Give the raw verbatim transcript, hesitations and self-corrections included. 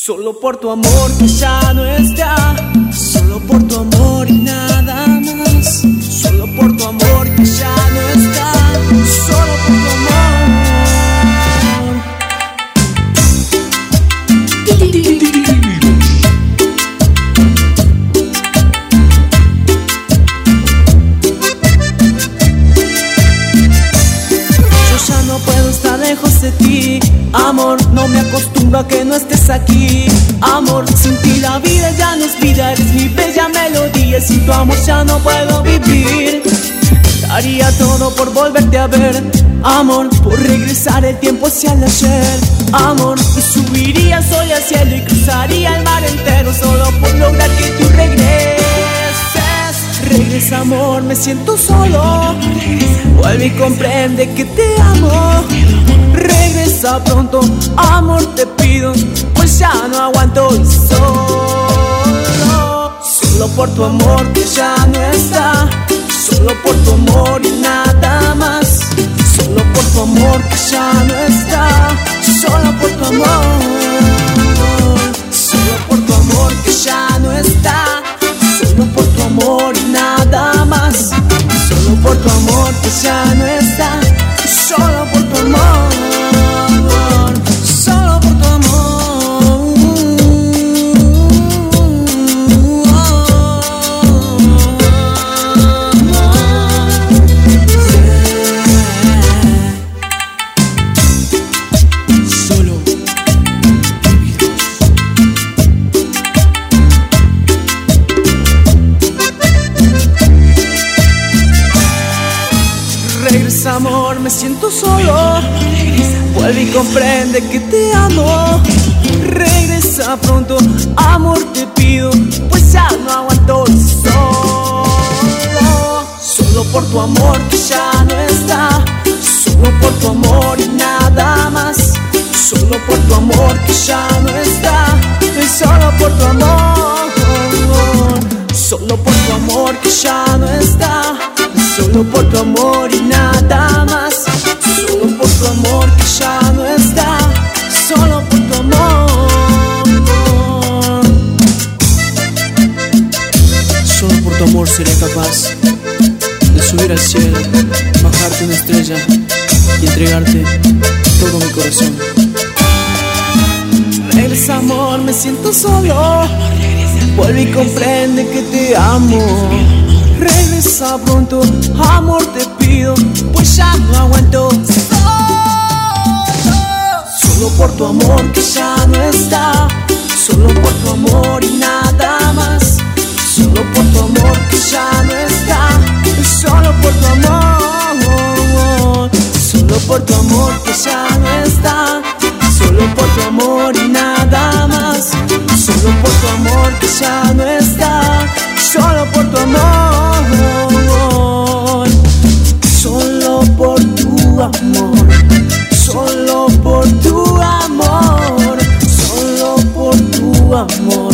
Solo por tu amor que ya no está, solo por tu amor y nada más. Solo por tu amor que ya no está, solo por tu amor. Yo ya no puedo estar lejos de ti, amor, no me acostumbro a que no estés aquí. Amor, sin ti la vida ya no es vida, eres mi bella melodía. Sin tu amor ya no puedo vivir. Daría todo por volverte a ver, amor, por regresar el tiempo hacia el ayer. Amor, me subiría soy al cielo y cruzaría el mar entero solo por lograr que tú regreses. Regresa, amor, me siento solo. Vuelve y comprende que te amo. Regresa pronto, amor, te pido, pues ya no aguanto y solo. Solo por tu amor que ya no está, solo por tu amor y nada más. Solo por tu amor que ya no está, solo por tu amor. Solo por tu amor que ya no está, solo por tu amor y nada más. Solo por tu amor que ya no está, solo por tu amor. Solo por tu amor. Solo regresa, amor, me siento solo. Vuelve y comprende que te amo. Regresa pronto, amor, te pido, pues ya no aguanto solo. Solo por tu amor que ya no está, solo por tu amor y nada más. Solo por tu amor que ya no está, solo por tu amor. Solo por tu amor que ya no está, solo por tu amor y nada más. Solo por tu amor que ya no está, solo por tu amor. Solo por tu amor seré capaz de subir al cielo, bajarte una estrella y entregarte todo mi corazón. Regresa, amor, me siento solo. Vuelve y comprende que te amo. Regresa pronto, amor, te pido, pues ya no aguanto solo. Solo por tu amor que ya no está, solo por tu amor y nada más. Solo por tu amor que ya no está, solo por tu amor. Solo por tu amor que ya no está, solo por tu amor y nada más. Solo por tu amor que ya no está, solo por tu amor. Solo por tu amor, solo por tu amor, solo por tu amor.